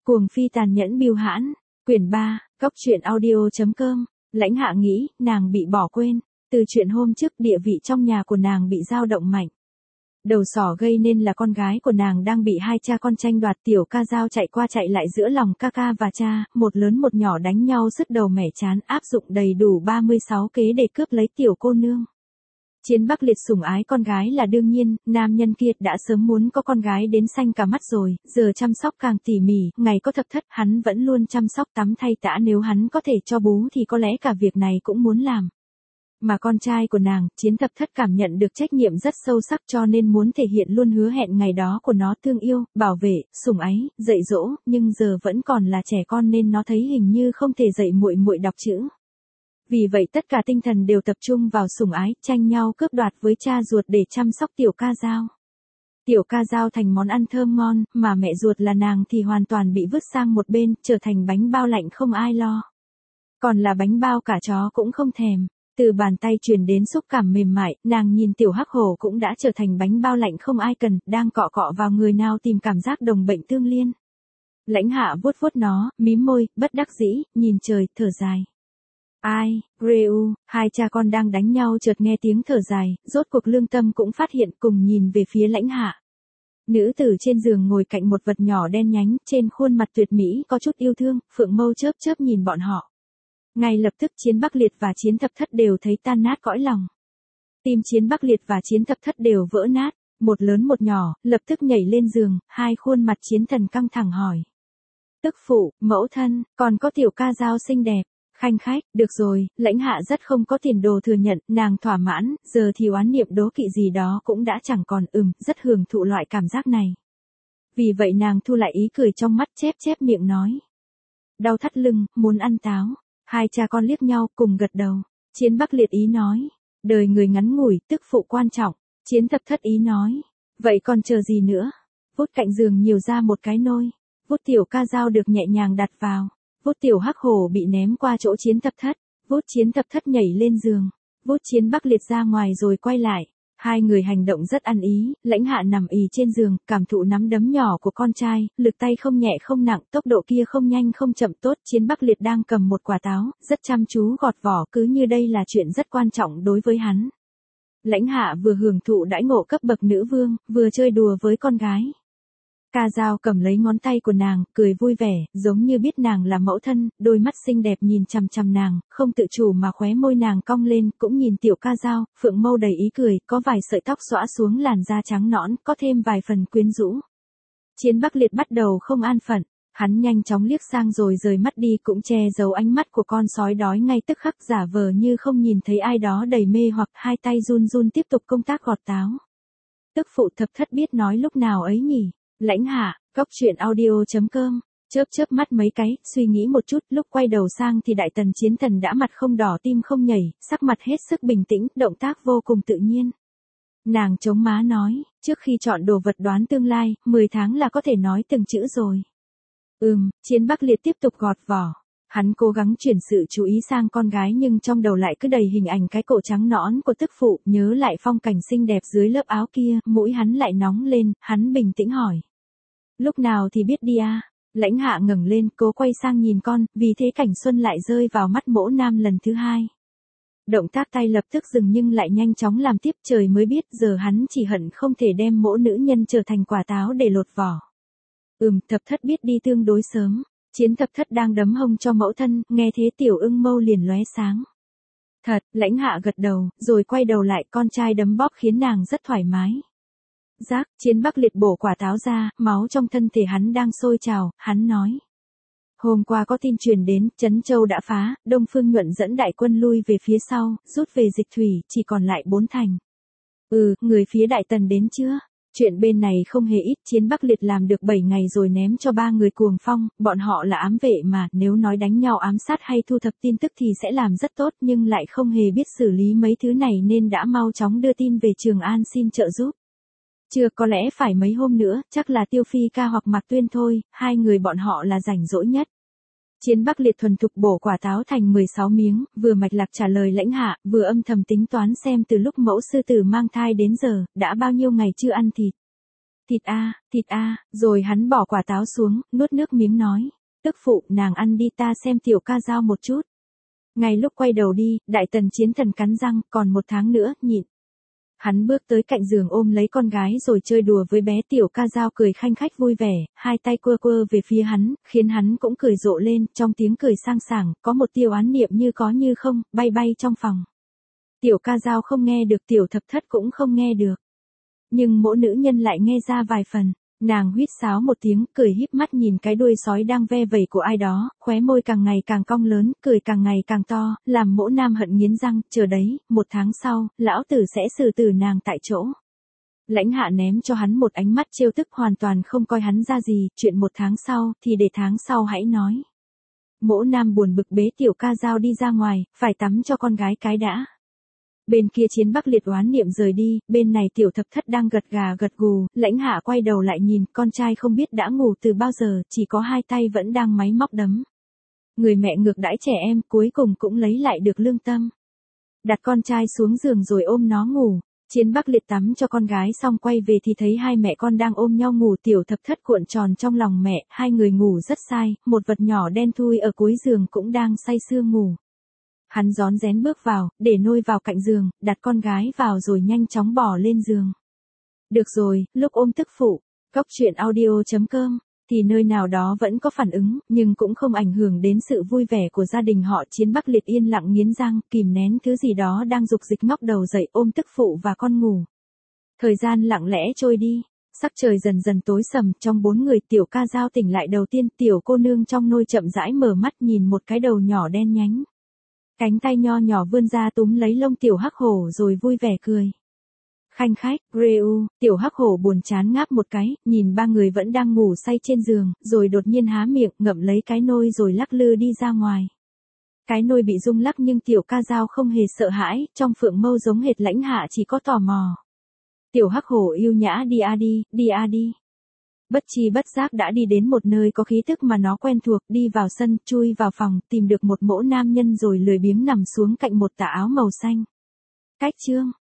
Cuồng phi tàn nhẫn bưu hãn, quyển 3, Cốc truyện audio.com, Lãnh Hạ nghĩ, nàng bị bỏ quên, từ chuyện hôm trước địa vị trong nhà của nàng bị dao động mạnh. Đầu sỏ gây nên là con gái của nàng đang bị hai cha con tranh đoạt, tiểu ca dao chạy qua chạy lại giữa lòng ca ca và cha, một lớn một nhỏ đánh nhau sứt đầu mẻ chán, áp dụng đầy đủ 36 kế để cướp lấy tiểu cô nương. Chiến Bắc Liệt sủng ái con gái là đương nhiên, nam nhân kia đã sớm muốn có con gái đến xanh cả mắt rồi, giờ chăm sóc càng tỉ mỉ, ngày có thập thất hắn vẫn luôn chăm sóc tắm thay tã, nếu hắn có thể cho bú thì có lẽ cả việc này cũng muốn làm. Mà con trai của nàng, Chiến Thập Thất cảm nhận được trách nhiệm rất sâu sắc cho nên muốn thể hiện luôn hứa hẹn ngày đó của nó thương yêu, bảo vệ, sủng ái, dạy dỗ, nhưng giờ vẫn còn là trẻ con nên nó thấy hình như không thể dạy muội muội đọc chữ. Vì vậy tất cả tinh thần đều tập trung vào sủng ái, tranh nhau cướp đoạt với cha ruột để chăm sóc tiểu ca dao. Tiểu ca dao thành món ăn thơm ngon, mà mẹ ruột là nàng thì hoàn toàn bị vứt sang một bên, trở thành bánh bao lạnh không ai lo. Còn là bánh bao cả chó cũng không thèm. Từ bàn tay truyền đến xúc cảm mềm mại, nàng nhìn tiểu hắc hổ cũng đã trở thành bánh bao lạnh không ai cần, đang cọ cọ vào người nào tìm cảm giác đồng bệnh tương liên. Lãnh Hạ vuốt vuốt nó, mím môi, bất đắc dĩ, nhìn trời, thở dài. Ai, Reu, hai cha con đang đánh nhau chợt nghe tiếng thở dài, rốt cuộc lương tâm cũng phát hiện, cùng nhìn về phía Lãnh Hạ. Nữ tử trên giường ngồi cạnh một vật nhỏ đen nhánh, trên khuôn mặt tuyệt mỹ có chút yêu thương, phượng mâu chớp chớp nhìn bọn họ. Ngay lập tức Chiến Bắc Liệt và Chiến Thập Thất đều thấy tan nát cõi lòng. Tim Chiến Bắc Liệt và Chiến Thập Thất đều vỡ nát, một lớn một nhỏ, lập tức nhảy lên giường, hai khuôn mặt chiến thần căng thẳng hỏi. Tức phụ, mẫu thân, còn có tiểu ca dao xinh đẹp, khanh khách, được rồi, Lãnh Hạ rất không có tiền đồ thừa nhận, nàng thỏa mãn, giờ thì oán niệm đố kỵ gì đó cũng đã chẳng còn, rất hưởng thụ loại cảm giác này. Vì vậy nàng thu lại ý cười trong mắt, chép chép miệng nói. Đau thắt lưng, muốn ăn táo. Hai cha con liếc nhau cùng gật đầu. Chiến Bắc Liệt ý nói. Đời người ngắn ngủi, tức phụ quan trọng. Chiến Thập Thất ý nói. Vậy còn chờ gì nữa? Vút cạnh giường nhiều ra một cái nôi. Vút tiểu ca dao được nhẹ nhàng đặt vào. Vút tiểu hắc hổ bị ném qua chỗ Chiến Thập Thất. Vút Chiến Thập Thất nhảy lên giường. Vút Chiến Bắc Liệt ra ngoài rồi quay lại. Hai người hành động rất ăn ý, Lãnh Hạ nằm ì trên giường, cảm thụ nắm đấm nhỏ của con trai, lực tay không nhẹ không nặng, tốc độ kia không nhanh không chậm tốt. Chiến Bắc Liệt đang cầm một quả táo, rất chăm chú gọt vỏ, cứ như đây là chuyện rất quan trọng đối với hắn. Lãnh Hạ vừa hưởng thụ đãi ngộ cấp bậc nữ vương, vừa chơi đùa với con gái. Ca dao cầm lấy ngón tay của nàng, cười vui vẻ, giống như biết nàng là mẫu thân, đôi mắt xinh đẹp nhìn chằm chằm nàng, không tự chủ mà khóe môi nàng cong lên, cũng nhìn tiểu ca dao, phượng mâu đầy ý cười, có vài sợi tóc xõa xuống làn da trắng nõn, có thêm vài phần quyến rũ. Chiến Bắc Liệt bắt đầu không an phận, hắn nhanh chóng liếc sang rồi rời mắt đi, cũng che giấu ánh mắt của con sói đói ngay tức khắc, giả vờ như không nhìn thấy ai đó đầy mê hoặc, hai tay run run tiếp tục công tác gọt táo. Tức phụ Thập Thất biết nói lúc nào ấy nhỉ? Lãnh Hạ, Cốc truyện audio.com, chớp mắt mấy cái, suy nghĩ một chút, lúc quay đầu sang thì Đại Tần Chiến Thần đã mặt không đỏ tim không nhảy, sắc mặt hết sức bình tĩnh, động tác vô cùng tự nhiên. Nàng chống má nói, trước khi chọn đồ vật đoán tương lai, 10 tháng là có thể nói từng chữ rồi. Chiến Bắc Liệt tiếp tục gọt vỏ. Hắn cố gắng chuyển sự chú ý sang con gái nhưng trong đầu lại cứ đầy hình ảnh cái cổ trắng nõn của tức phụ, nhớ lại phong cảnh xinh đẹp dưới lớp áo kia, mũi hắn lại nóng lên, hắn bình tĩnh hỏi. Lúc nào thì biết đi à? Lãnh Hạ ngẩng lên, cố quay sang nhìn con, vì thế cảnh xuân lại rơi vào mắt Mỗ Nam lần thứ hai. Động tác tay lập tức dừng nhưng lại nhanh chóng làm tiếp, trời mới biết giờ hắn chỉ hận không thể đem Mỗ nữ nhân trở thành quả táo để lột vỏ. Thập Thất biết đi tương đối sớm. Chiến Thập Thất đang đấm hông cho mẫu thân, nghe thế tiểu ưng mâu liền lóe sáng. Thật, Lãnh Hạ gật đầu, rồi quay đầu lại, con trai đấm bóp khiến nàng rất thoải mái. Giác, Chiến Bắc Liệt bổ quả táo ra, máu trong thân thể hắn đang sôi trào, hắn nói. Hôm qua có tin truyền đến, Trấn Châu đã phá, Đông Phương Nhuận dẫn đại quân lui về phía sau, rút về Dịch Thủy, chỉ còn lại 4 thành. Người phía Đại Tần đến chưa? Chuyện bên này không hề ít, Chiến Bắc Liệt làm được 7 ngày rồi ném cho 3 người cuồng phong, bọn họ là ám vệ mà, nếu nói đánh nhau ám sát hay thu thập tin tức thì sẽ làm rất tốt nhưng lại không hề biết xử lý mấy thứ này nên đã mau chóng đưa tin về Trường An xin trợ giúp. Chưa, có lẽ phải mấy hôm nữa, chắc là Tiêu Phi ca hoặc Mạc Tuyên thôi, hai người bọn họ là rảnh rỗi nhất. Chiến Bắc Liệt thuần thục bổ quả táo thành 16 miếng, vừa mạch lạc trả lời Lãnh Hạ, vừa âm thầm tính toán xem từ lúc mẫu sư tử mang thai đến giờ, đã bao nhiêu ngày chưa ăn thịt. thịt a, rồi hắn bỏ quả táo xuống, nuốt nước miếng nói. Tức phụ, nàng ăn đi ta xem tiểu ca dao một chút. Ngay lúc quay đầu đi, đại tần chiến thần cắn răng, còn 1 tháng nữa, nhịn. Hắn bước tới cạnh giường ôm lấy con gái rồi chơi đùa với bé tiểu ca dao cười khanh khách vui vẻ, hai tay quơ quơ về phía hắn, khiến hắn cũng cười rộ lên, trong tiếng cười sang sảng, có một tia oán niệm như có như không, bay bay trong phòng. Tiểu ca dao không nghe được, tiểu thập thất cũng không nghe được. Nhưng mỗi nữ nhân lại nghe ra vài phần. Nàng huýt sáo một tiếng, cười híp mắt nhìn cái đuôi sói đang ve vẩy của ai đó, khóe môi càng ngày càng cong lớn, cười càng ngày càng to, làm Mỗ Nam hận nghiến răng, chờ đấy, 1 tháng sau, lão tử sẽ xử tử nàng tại chỗ. Lãnh Hạ ném cho hắn một ánh mắt trêu tức, hoàn toàn không coi hắn ra gì, chuyện 1 tháng sau, thì để tháng sau hãy nói. Mỗ Nam buồn bực bế tiểu ca dao đi ra ngoài, phải tắm cho con gái cái đã. Bên kia Chiến Bắc Liệt oán niệm rời đi, bên này tiểu thập thất đang gật gà gật gù, Lãnh Hạ quay đầu lại nhìn, con trai không biết đã ngủ từ bao giờ, chỉ có 2 tay vẫn đang máy móc đấm. Người mẹ ngược đãi trẻ em, cuối cùng cũng lấy lại được lương tâm. Đặt con trai xuống giường rồi ôm nó ngủ. Chiến Bắc Liệt tắm cho con gái xong quay về thì thấy hai mẹ con đang ôm nhau ngủ, tiểu thập thất cuộn tròn trong lòng mẹ, hai người ngủ rất sai, một vật nhỏ đen thui ở cuối giường cũng đang say sưa ngủ. Hắn rón rén bước vào, để nôi vào cạnh giường, đặt con gái vào rồi nhanh chóng bỏ lên giường. Được rồi, lúc ôm tức phụ, Cóc Truyện Audio.com, thì nơi nào đó vẫn có phản ứng, nhưng cũng không ảnh hưởng đến sự vui vẻ của gia đình họ. Chiến Bắc Liệt yên lặng nghiến răng, kìm nén thứ gì đó đang dục dịch ngóc đầu dậy, ôm tức phụ và con ngủ. Thời gian lặng lẽ trôi đi, sắc trời dần dần tối sầm, trong 4 người tiểu ca dao tỉnh lại đầu tiên, tiểu cô nương trong nôi chậm rãi mở mắt nhìn một cái đầu nhỏ đen nhánh. Cánh tay nho nhỏ vươn ra túm lấy lông tiểu hắc hổ rồi vui vẻ cười. Khanh khách, Reu, tiểu hắc hổ buồn chán ngáp một cái, nhìn 3 người vẫn đang ngủ say trên giường, rồi đột nhiên há miệng, ngậm lấy cái nôi rồi lắc lư đi ra ngoài. Cái nôi bị rung lắc nhưng tiểu ca dao không hề sợ hãi, trong phượng mâu giống hệt Lãnh Hạ chỉ có tò mò. Tiểu hắc hổ yêu nhã đi a đi, đi a đi. Bất chi bất giác đã đi đến một nơi có khí tức mà nó quen thuộc, đi vào sân, chui vào phòng, tìm được một mỗ nam nhân rồi lười biếng nằm xuống cạnh một tà áo màu xanh. Cách chương